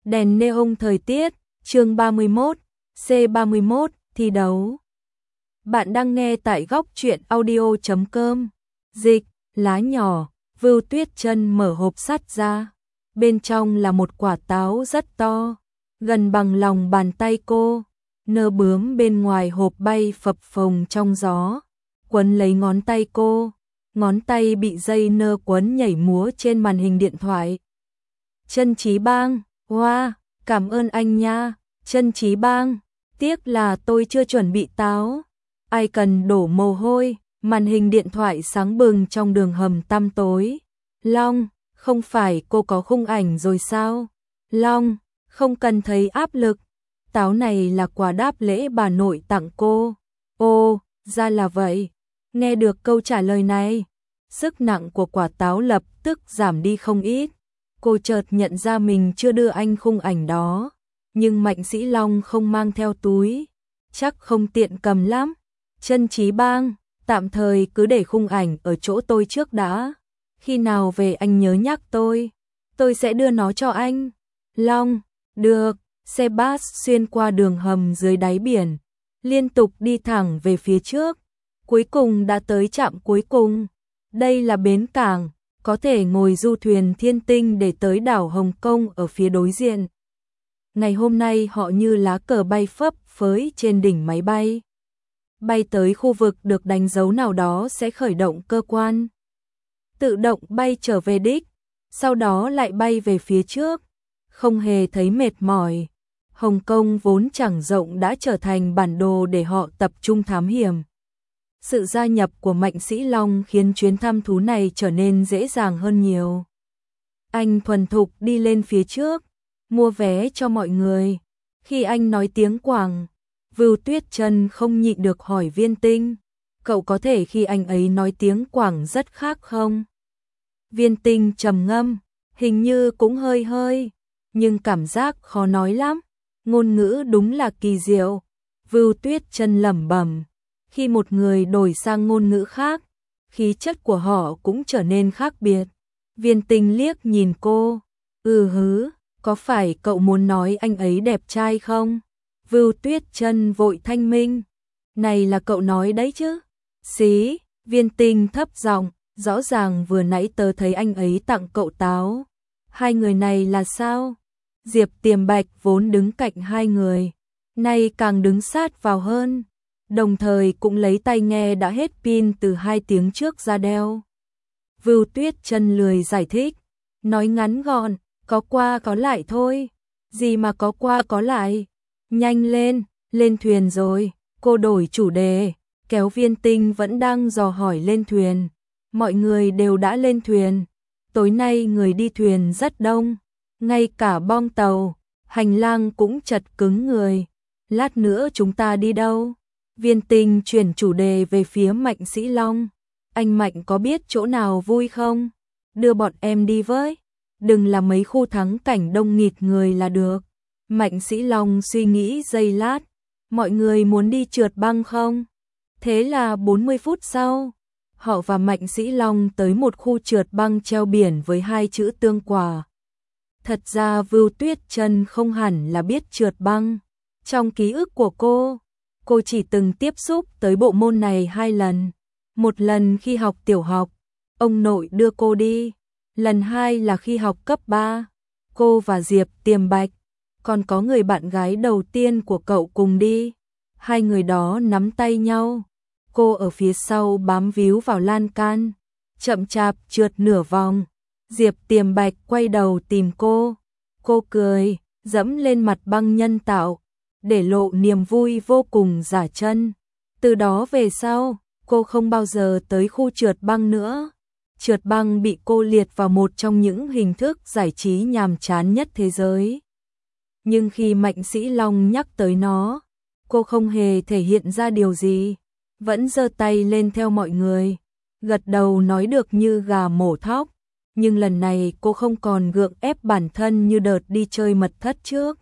Đèn neon thời tiết, chương 31, C31, thi đấu. Bạn đang nghe tại góc truyện audio.com. Dịch, lá nhỏ, Vưu Tuyết Chân mở hộp sắt ra. Bên trong là một quả táo rất to, gần bằng lòng bàn tay cô. Nơ bướm bên ngoài hộp bay phập phồng trong gió, quấn lấy ngón tay cô. Ngón tay bị dây nơ quấn nhảy múa trên màn hình điện thoại. Chân Chí Bang, wow, cảm ơn anh nha, Chân Chí Bang, tiếc là tôi chưa chuẩn bị táo. Ai cần đổ mồ hôi, màn hình điện thoại sáng bừng trong đường hầm tăm tối. Long, không phải cô có khung ảnh rồi sao? Long, không cần thấy áp lực. Táo này là quà đáp lễ bà nội tặng cô. Ồ, ra là vậy. Nghe được câu trả lời này, sức nặng của quả táo lập tức giảm đi không ít. Cô chợt nhận ra mình chưa đưa anh khung ảnh đó, nhưng Mạnh Sĩ Long không mang theo túi, chắc không tiện cầm lắm. Chân Chí Bang, tạm thời cứ để khung ảnh ở chỗ tôi trước đã. Khi nào về anh nhớ nhắc tôi sẽ đưa nó cho anh. Long, được. Xe bus xuyên qua đường hầm dưới đáy biển, liên tục đi thẳng về phía trước. Cuối cùng đã tới trạm cuối cùng. Đây là bến cảng, có thể ngồi du thuyền Thiên Tinh để tới đảo Hồng Kông ở phía đối diện. Ngày hôm nay họ như lá cờ bay phấp phới trên đỉnh máy bay. Bay tới khu vực được đánh dấu nào đó sẽ khởi động cơ quan. Tự động bay trở về đích, sau đó lại bay về phía trước. Không hề thấy mệt mỏi. Hồng Kông vốn chẳng rộng đã trở thành bản đồ để họ tập trung thám hiểm. Sự gia nhập của Mạnh Sĩ Long khiến chuyến thăm thú này trở nên dễ dàng hơn nhiều. Anh thuần thục đi lên phía trước, mua vé cho mọi người. Khi anh nói tiếng Quảng, Vưu Tuyết Chân không nhịn được hỏi Viên Tinh, cậu có thể khi anh ấy nói tiếng Quảng rất khác không? Viên Tinh trầm ngâm, hình như cũng hơi, nhưng cảm giác khó nói lắm. Ngôn ngữ đúng là kỳ diệu. Vưu Tuyết Chân lẩm bẩm, khi một người đổi sang ngôn ngữ khác, khí chất của họ cũng trở nên khác biệt. Viên Tinh liếc nhìn cô, có phải cậu muốn nói anh ấy đẹp trai không? Vưu Tuyết Chân vội thanh minh, này là cậu nói đấy chứ? Xí, Viên Tinh thấp giọng, rõ ràng vừa nãy tớ thấy anh ấy tặng cậu táo. Hai người này là sao? Diệp Tiềm Bạch vốn đứng cạnh hai người, nay càng đứng sát vào hơn, đồng thời cũng lấy tai nghe đã hết pin từ 2 tiếng trước ra đeo. Vưu Tuyết Chân lười giải thích, nói ngắn gọn, có qua có lại thôi. Gì mà có qua có lại? Nhanh lên thuyền rồi. Cô đổi chủ đề, kéo Viên Tinh vẫn đang dò hỏi lên thuyền. Mọi người đều đã lên thuyền. Tối nay người đi thuyền rất đông. Ngay cả bong tàu, hành lang cũng chật cứng người. Lát nữa chúng ta đi đâu? Viên Tinh chuyển chủ đề về phía Mạnh Sĩ Long. Anh Mạnh có biết chỗ nào vui không? Đưa bọn em đi với. Đừng là mấy khu thắng cảnh đông nghịt người là được. Mạnh Sĩ Long suy nghĩ giây lát. Mọi người muốn đi trượt băng không? Thế là 40 phút sau, họ và Mạnh Sĩ Long tới một khu trượt băng treo biển với 2 chữ Tương Quả. Thật ra Vưu Tuyết Chân không hẳn là biết trượt băng. Trong ký ức của cô chỉ từng tiếp xúc tới bộ môn này 2 lần. Một lần khi học tiểu học, ông nội đưa cô đi. Lần 2 là khi học cấp 3, cô và Diệp Tiềm Bạch, còn có người bạn gái đầu tiên của cậu cùng đi. Hai người đó nắm tay nhau. Cô ở phía sau bám víu vào lan can, chậm chạp trượt nửa vòng. Diệp Tiềm Bạch quay đầu tìm cô cười, dẫm lên mặt băng nhân tạo, để lộ niềm vui vô cùng giả chân. Từ đó về sau, cô không bao giờ tới khu trượt băng nữa. Trượt băng bị cô liệt vào một trong những hình thức giải trí nhàm chán nhất thế giới. Nhưng khi Mạnh Sĩ Long nhắc tới nó, cô không hề thể hiện ra điều gì, vẫn giơ tay lên theo mọi người, gật đầu nói được như gà mổ thóc. Nhưng lần này cô không còn gượng ép bản thân như đợt đi chơi mật thất trước,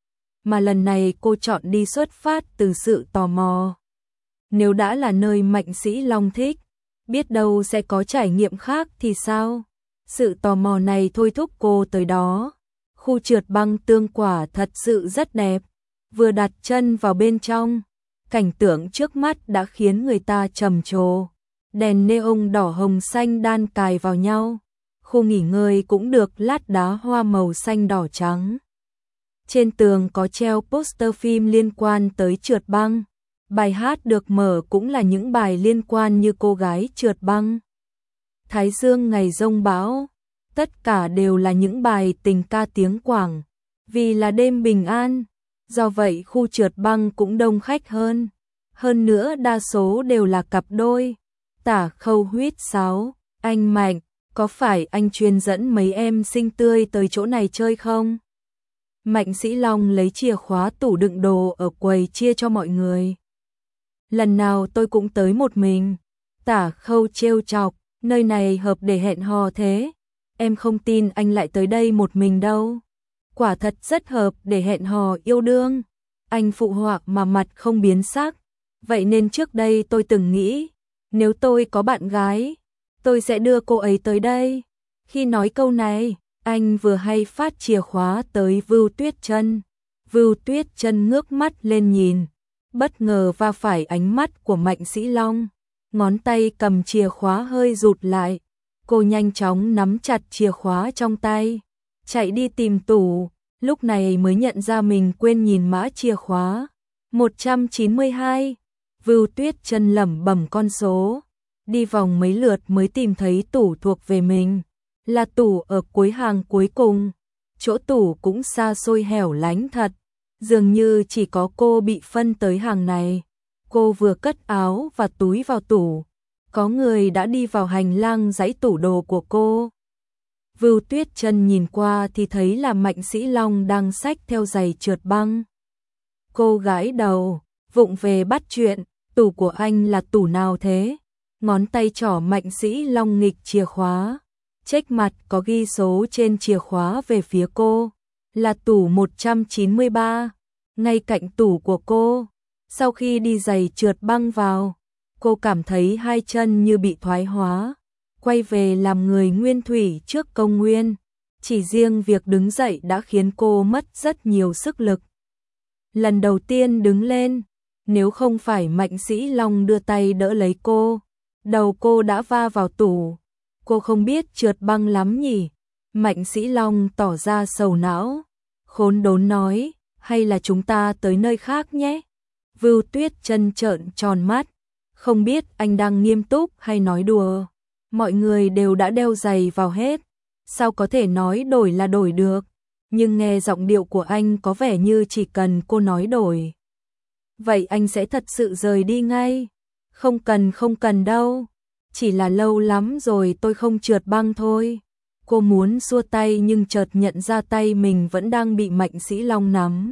mà lần này cô chọn đi xuất phát từ sự tò mò. Nếu đã là nơi Mạnh Sĩ Long thích, biết đâu sẽ có trải nghiệm khác thì sao? Sự tò mò này thôi thúc cô tới đó. Khu trượt băng tương quả thật sự rất đẹp. Vừa đặt chân vào bên trong, cảnh tượng trước mắt đã khiến người ta trầm trồ. Đèn neon đỏ hồng xanh đan cài vào nhau. Khu nghỉ ngơi cũng được lát đá hoa màu xanh đỏ trắng. Trên tường có treo poster phim liên quan tới trượt băng. Bài hát được mở cũng là những bài liên quan như cô gái trượt băng, Thái Dương ngày giông bão. Tất cả đều là những bài tình ca tiếng Quảng. Vì là đêm bình an, do vậy khu trượt băng cũng đông khách hơn. Hơn nữa đa số đều là cặp đôi. Tả Khâu huýt sáo, anh Mạnh, có phải anh chuyên dẫn mấy em xinh tươi tới chỗ này chơi không? Mạnh Sĩ Long lấy chìa khóa tủ đựng đồ ở quầy chia cho mọi người. Lần nào tôi cũng tới một mình. Tả Khâu trêu chọc, nơi này hợp để hẹn hò thế. Em không tin anh lại tới đây một mình đâu. Quả thật rất hợp để hẹn hò yêu đương. Anh phụ họa mà mặt không biến sắc. Vậy nên trước đây tôi từng nghĩ, nếu tôi có bạn gái, tôi sẽ đưa cô ấy tới đây. Khi nói câu này, anh vừa hay phát chìa khóa tới Vưu Tuyết Chân. Vưu Tuyết Chân ngước mắt lên nhìn, bất ngờ va phải ánh mắt của Mạnh Sĩ Long. Ngón tay cầm chìa khóa hơi rụt lại. Cô nhanh chóng nắm chặt chìa khóa trong tay, chạy đi tìm tủ, lúc này mới nhận ra mình quên nhìn mã chìa khóa. 192. Vưu Tuyết Chân lẩm bẩm con số, đi vòng mấy lượt mới tìm thấy tủ thuộc về mình, là tủ ở cuối hàng cuối cùng. Chỗ tủ cũng xa xôi hẻo lánh thật, dường như chỉ có cô bị phân tới hàng này. Cô vừa cất áo và túi vào tủ, có người đã đi vào hành lang dãy tủ đồ của cô. Vưu Tuyết Chân nhìn qua thì thấy là Mạnh Sĩ Long đang xách theo giày trượt băng. Cô gãi đầu, vụng về bắt chuyện, tủ của anh là tủ nào thế? Ngón tay trỏ Mạnh Sĩ Long nghịch chìa khóa, chếch mặt có ghi số trên chìa khóa về phía cô, là tủ 193, ngay cạnh tủ của cô. Sau khi đi giày trượt băng vào, cô cảm thấy hai chân như bị thoái hóa, quay về làm người nguyên thủy trước công nguyên. Chỉ riêng việc đứng dậy đã khiến cô mất rất nhiều sức lực. Lần đầu tiên đứng lên, nếu không phải Mạnh Sĩ Long đưa tay đỡ lấy cô, đầu cô đã va vào tủ. Cô không biết trượt băng lắm nhỉ? Mạnh Sĩ Long tỏ ra sầu não, khốn đốn nói, hay là chúng ta tới nơi khác nhé? Vưu Tuyết Chân trợn tròn mắt, không biết anh đang nghiêm túc hay nói đùa. Mọi người đều đã đeo giày vào hết, sao có thể nói đổi là đổi được? Nhưng nghe giọng điệu của anh có vẻ như chỉ cần cô nói đổi, vậy anh sẽ thật sự rời đi ngay. Không cần đâu, chỉ là lâu lắm rồi tôi không trượt băng thôi. Cô muốn xua tay nhưng chợt nhận ra tay mình vẫn đang bị Mạnh Sĩ Long nắm.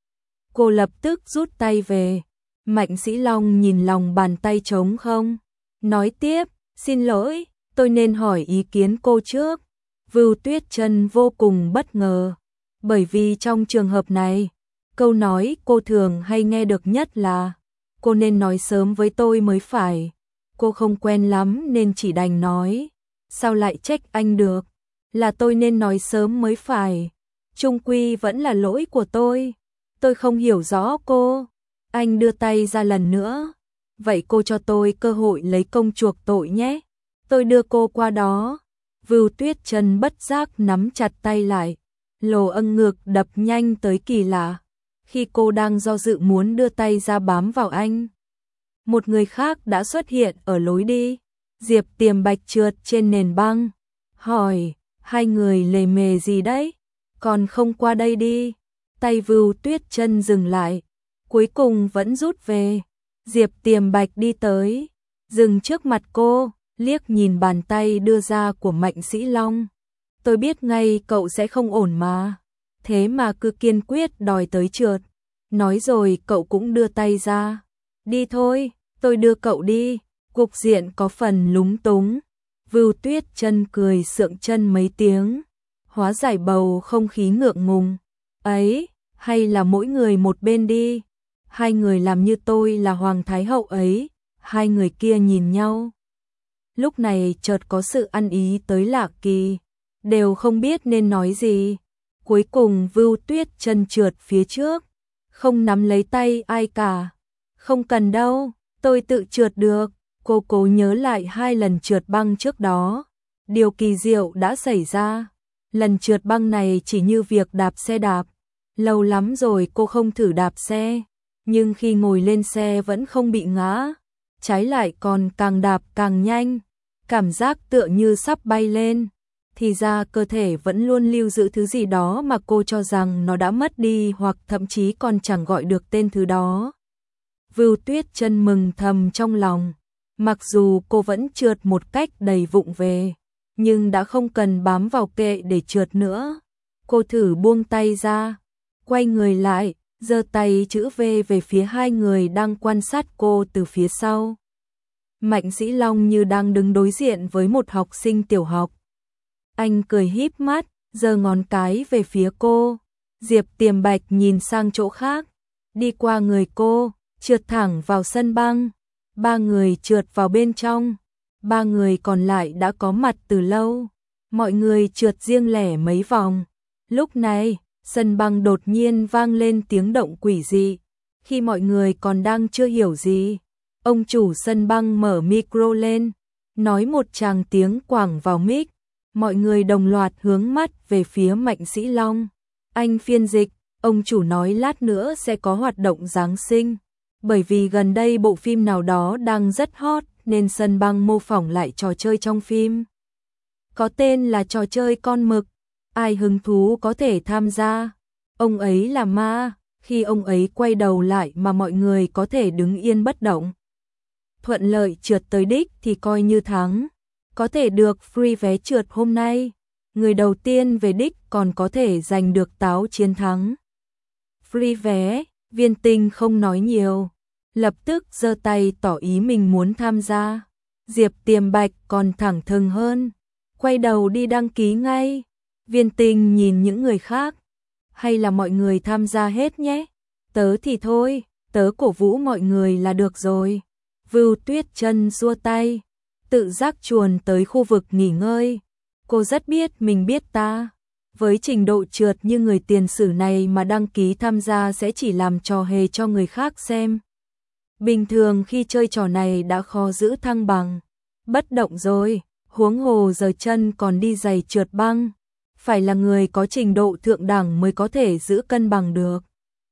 Cô lập tức rút tay về. Mạnh Sĩ Long nhìn lòng bàn tay trống không, nói tiếp, xin lỗi, tôi nên hỏi ý kiến cô trước. Vưu Tuyết Chân vô cùng bất ngờ, bởi vì trong trường hợp này, câu nói cô thường hay nghe được nhất là, cô nên nói sớm với tôi mới phải. Cô không quen lắm nên chỉ đành nói, sao lại trách anh được, là tôi nên nói sớm mới phải. Chung quy vẫn là lỗi của tôi không hiểu rõ cô. Anh đưa tay ra lần nữa, vậy cô cho tôi cơ hội lấy công chuộc tội nhé, tôi đưa cô qua đó. Vưu Tuyết Chân bất giác nắm chặt tay lại, lồ âng ngực đập nhanh tới kỳ lạ. Khi cô đang do dự muốn đưa tay ra bám vào anh, một người khác đã xuất hiện ở lối đi. Diệp Tiềm Bạch trượt trên nền băng, hỏi, hai người lề mề gì đấy, còn không qua đây đi. Tay Vưu Tuyết Chân dừng lại, cuối cùng vẫn rút về. Diệp Tiềm Bạch đi tới, dừng trước mặt cô, liếc nhìn bàn tay đưa ra của Mạnh Sĩ Long. Tôi biết ngay cậu sẽ không ổn mà, thế mà cứ kiên quyết đòi tới trượt. Nói rồi cậu cũng đưa tay ra. Đi thôi, tôi đưa cậu đi. Cục diện có phần lúng túng. Vưu Tuyết Chân cười sượng chân mấy tiếng, hóa giải bầu không khí ngượng ngùng. Ấy, hay là mỗi người một bên đi. Hai người làm như tôi là Hoàng Thái Hậu ấy. Hai người kia nhìn nhau. Lúc này chợt có sự ăn ý tới lạ kỳ, đều không biết nên nói gì. Cuối cùng Vưu Tuyết Chân trượt phía trước, không nắm lấy tay ai cả. Không cần đâu, tôi tự trượt được. Cô cố nhớ lại 2 lần trượt băng trước đó. Điều kỳ diệu đã xảy ra. Lần trượt băng này chỉ như việc đạp xe đạp. Lâu lắm rồi cô không thử đạp xe, nhưng khi ngồi lên xe vẫn không bị ngã. Trái lại còn càng đạp càng nhanh, cảm giác tựa như sắp bay lên. Thì ra cơ thể vẫn luôn lưu giữ thứ gì đó mà cô cho rằng nó đã mất đi hoặc thậm chí còn chẳng gọi được tên thứ đó. Vưu Tuyết Chân mừng thầm trong lòng, mặc dù cô vẫn trượt một cách đầy vụng về, nhưng đã không cần bám vào kệ để trượt nữa. Cô thử buông tay ra, quay người lại, giơ tay chữ V về phía 2 người đang quan sát cô từ phía sau. Mạnh Sĩ Long như đang đứng đối diện với một học sinh tiểu học. Anh cười híp mắt, giơ ngón cái về phía cô. Diệp Tiềm Bạch nhìn sang chỗ khác, đi qua người cô, trượt thẳng vào sân băng. 3 người trượt vào bên trong, 3 người còn lại đã có mặt từ lâu. Mọi người trượt riêng lẻ mấy vòng. Lúc này, sân băng đột nhiên vang lên tiếng động quỷ dị. Khi mọi người còn đang chưa hiểu gì, ông chủ sân băng mở micro lên, nói một tràng tiếng quảng vào mic. Mọi người đồng loạt hướng mắt về phía Mạnh Sĩ Long. Anh phiên dịch, ông chủ nói lát nữa sẽ có hoạt động Giáng sinh. Bởi vì gần đây bộ phim nào đó đang rất hot nên sân băng mô phỏng lại trò chơi trong phim. Có tên là trò chơi con mực. Ai hứng thú có thể tham gia. Ông ấy là ma, khi ông ấy quay đầu lại mà mọi người có thể đứng yên bất động. Thuận lợi trượt tới đích thì coi như thắng. Có thể được free vé trượt hôm nay. Người đầu tiên về đích còn có thể giành được táo chiến thắng. Free vé, Viên Tinh không nói nhiều, lập tức giơ tay tỏ ý mình muốn tham gia. Diệp Tiềm Bạch còn thẳng thừng hơn, quay đầu đi đăng ký ngay. Viên Tinh nhìn những người khác, hay là mọi người tham gia hết nhé. Tớ thì thôi, tớ cổ vũ mọi người là được rồi. Vưu Tuyết Chân xua tay, tự giác chuồn tới khu vực nghỉ ngơi. Cô rất biết mình biết ta. Với trình độ trượt như người tiền sử này mà đăng ký tham gia sẽ chỉ làm trò hề cho người khác xem. Bình thường khi chơi trò này đã khó giữ thăng bằng, bất động rồi, huống hồ giờ chân còn đi giày trượt băng. Phải là người có trình độ thượng đẳng mới có thể giữ cân bằng được.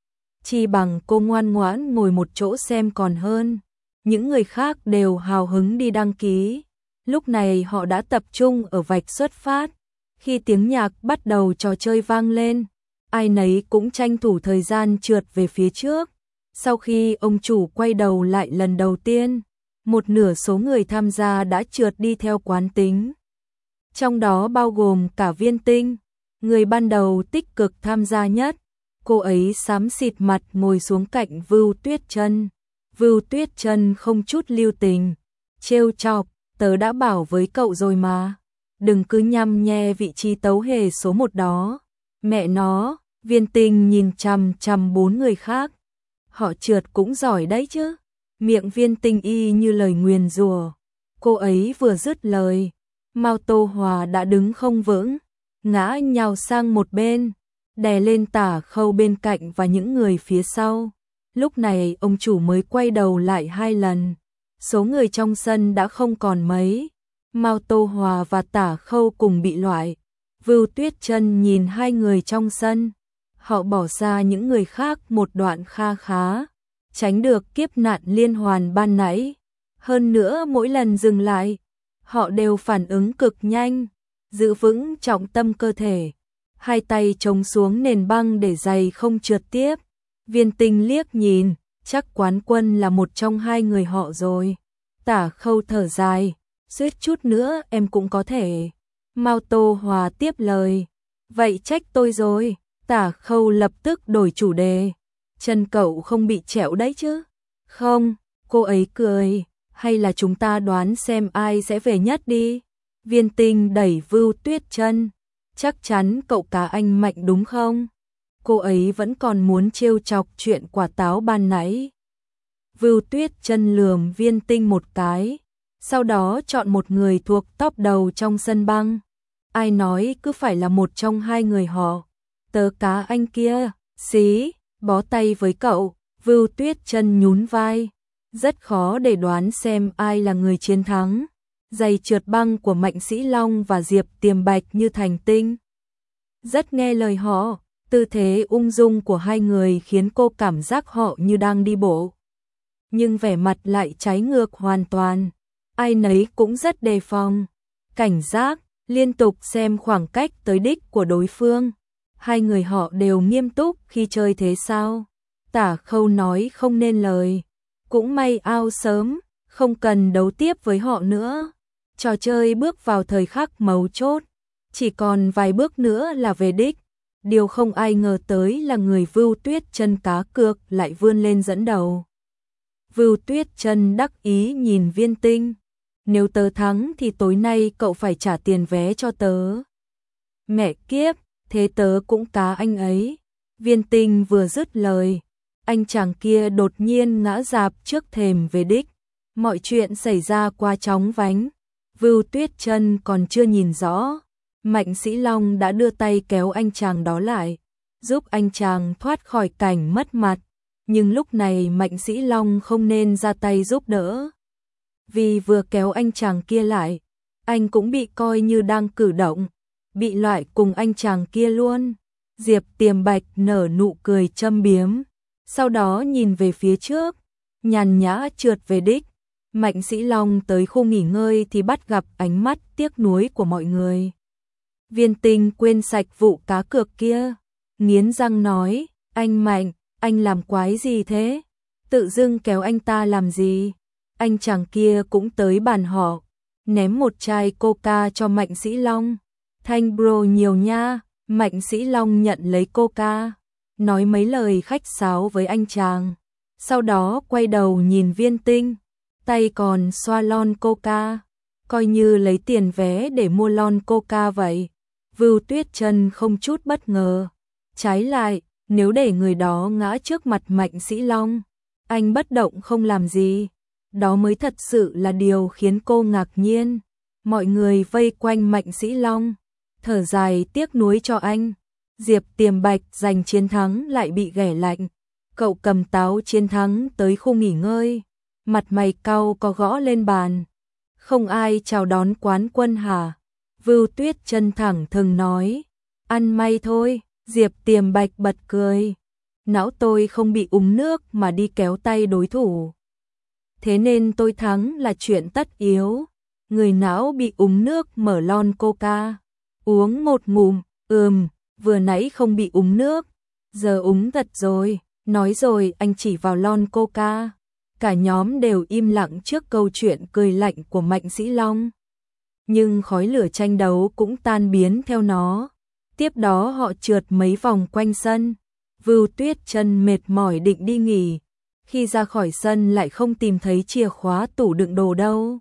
Chi bằng cô ngoan ngoãn ngồi một chỗ xem còn hơn. Những người khác đều hào hứng đi đăng ký. Lúc này họ đã tập trung ở vạch xuất phát. Khi tiếng nhạc bắt đầu trò chơi vang lên, ai nấy cũng tranh thủ thời gian trượt về phía trước. Sau khi ông chủ quay đầu lại lần đầu tiên, một nửa số người tham gia đã trượt đi theo quán tính. Trong đó bao gồm cả Viên Tinh, người ban đầu tích cực tham gia nhất. Cô ấy xám xịt mặt ngồi xuống cạnh Vưu Tuyết Chân. Vưu Tuyết Chân không chút lưu tình, trêu chọc, tớ đã bảo với cậu rồi mà. Đừng cứ nhăm nhe vị trí tấu hề số 1 đó. Mẹ nó, Viên Tinh nhìn chằm chằm 4 người khác. Họ trượt cũng giỏi đấy chứ. Miệng Viên Tinh y như lời nguyền rủa. Cô ấy vừa dứt lời, Mao Tô Hòa đã đứng không vững, ngã nhào sang một bên, đè lên Tả Khâu bên cạnh và những người phía sau. Lúc này ông chủ mới quay đầu lại 2 lần. Số người trong sân đã không còn mấy. Mao Tô Hòa và Tả Khâu cùng bị loại. Vưu Tuyết Chân nhìn 2 người trong sân. Họ bỏ xa những người khác một đoạn kha khá, tránh được kiếp nạn liên hoàn ban nãy. Hơn nữa mỗi lần dừng lại, họ đều phản ứng cực nhanh, giữ vững trọng tâm cơ thể. 2 tay chống xuống nền băng để giày không trượt tiếp. Viên Tinh liếc nhìn, chắc quán quân là một trong 2 người họ rồi. Tả Khâu thở dài, suýt chút nữa em cũng có thể. Mao Tô Hòa tiếp lời, vậy trách tôi rồi. Tả Khâu lập tức đổi chủ đề, chân cậu không bị trẹo đấy chứ? Không, cô ấy cười, hay là chúng ta đoán xem ai sẽ về nhất đi. Viên Tinh đẩy Vưu Tuyết Chân, chắc chắn cậu cả anh Mạnh đúng không? Cô ấy vẫn còn muốn trêu chọc chuyện quả táo ban nãy. Vưu Tuyết Chân lườm Viên Tinh một cái, sau đó chọn một người thuộc top đầu trong sân băng. Ai nói cứ phải là một trong 2 người họ. Tớ cá anh kia, xí, bó tay với cậu, Vưu Tuyết Chân nhún vai. Rất khó để đoán xem ai là người chiến thắng. Giày trượt băng của Mạnh Sĩ Long và Diệp Tiềm Bạch như thành tinh. Rất nghe lời họ, tư thế ung dung của hai người khiến cô cảm giác họ như đang đi bộ. Nhưng vẻ mặt lại trái ngược hoàn toàn. Ai nấy cũng rất đề phòng, cảnh giác, liên tục xem khoảng cách tới đích của đối phương. Hai người họ đều nghiêm túc khi chơi thế sao? Tả Khâu nói không nên lời. Cũng may ao sớm, không cần đấu tiếp với họ nữa. Trò chơi bước vào thời khắc mấu chốt, chỉ còn vài bước nữa là về đích. Điều không ai ngờ tới là người Vưu Tuyết Chân cá cược lại vươn lên dẫn đầu. Vưu Tuyết Chân đắc ý nhìn Viên Tinh. Nếu tớ thắng thì tối nay cậu phải trả tiền vé cho tớ. Mẹ kiếp, thế tớ cũng cá anh ấy. Viên Tinh vừa dứt lời, anh chàng kia đột nhiên ngã rạp trước thềm về đích. Mọi chuyện xảy ra quá chóng vánh. Vưu Tuyết Chân còn chưa nhìn rõ, Mạnh Sĩ Long đã đưa tay kéo anh chàng đó lại, giúp anh chàng thoát khỏi cảnh mất mặt. Nhưng lúc này Mạnh Sĩ Long không nên ra tay giúp đỡ. Vì vừa kéo anh chàng kia lại, anh cũng bị coi như đang cử động, bị loại cùng anh chàng kia luôn. Diệp Tiềm Bạch nở nụ cười châm biếm, sau đó nhìn về phía trước, nhàn nhã trượt về đích. Mạnh Sĩ Long tới khu nghỉ ngơi thì bắt gặp ánh mắt tiếc nuối của mọi người. Viên Tinh quên sạch vụ cá cược kia, nghiến răng nói, anh Mạnh, anh làm quái gì thế? Tự dưng kéo anh ta làm gì? Anh chàng kia cũng tới bàn họ, ném một chai coca cho Mạnh Sĩ Long. Thanh bro nhiều nha. Mạnh Sĩ Long nhận lấy coca, nói mấy lời khách sáo với anh chàng. Sau đó quay đầu nhìn Viên Tinh, tay còn xoa lon coca, coi như lấy tiền vé để mua lon coca vậy. Vưu Tuyết Chân không chút bất ngờ. Trái lại, nếu để người đó ngã trước mặt Mạnh Sĩ Long, anh bất động không làm gì, đó mới thật sự là điều khiến cô ngạc nhiên. Mọi người vây quanh Mạnh Sĩ Long, thở dài tiếc nuối cho anh. Diệp Tiềm Bạch giành chiến thắng lại bị ghẻ lạnh. Cậu cầm táo chiến thắng tới khu nghỉ ngơi, mặt mày cau có gõ lên bàn. Không ai chào đón quán quân hả? Vưu Tuyết Chân thẳng thừng nói. Ăn may thôi. Diệp Tiềm Bạch bật cười. Não tôi không bị úng nước mà đi kéo tay đối thủ. Thế nên tôi thắng là chuyện tất yếu. Người não bị úng nước mở lon coca, uống một ngụm, vừa nãy không bị úng nước, giờ úng thật rồi. Nói rồi anh chỉ vào lon coca. Cả nhóm đều im lặng trước câu chuyện cười lạnh của Mạnh Sĩ Long. Nhưng khói lửa tranh đấu cũng tan biến theo nó. Tiếp đó họ trượt mấy vòng quanh sân. Vưu Tuyết Chân mệt mỏi định đi nghỉ. Khi ra khỏi sân lại không tìm thấy chìa khóa tủ đựng đồ đâu.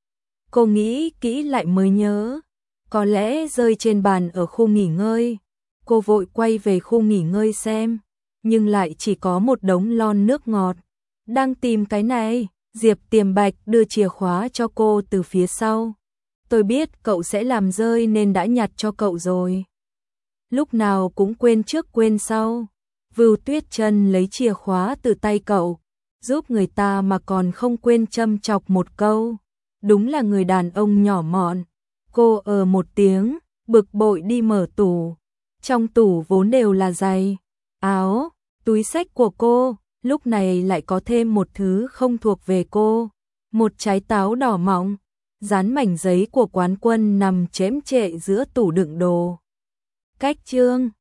Cô nghĩ kỹ lại mới nhớ, có lẽ rơi trên bàn ở khu nghỉ ngơi. Cô vội quay về khu nghỉ ngơi xem, nhưng lại chỉ có một đống lon nước ngọt. Đang tìm cái này, Diệp Tiềm Bạch đưa chìa khóa cho cô từ phía sau. Tôi biết cậu sẽ làm rơi nên đã nhặt cho cậu rồi. Lúc nào cũng quên trước quên sau. Vưu Tuyết Chân lấy chìa khóa từ tay cậu, giúp người ta mà còn không quên châm chọc một câu. Đúng là người đàn ông nhỏ mọn. Cô một tiếng, bực bội đi mở tủ. Trong tủ vốn đều là giày, áo, túi xách của cô, lúc này lại có thêm một thứ không thuộc về cô. Một trái táo đỏ mọng, dán mảnh giấy của quán quân nằm chễm chệ giữa tủ đựng đồ. Cách chương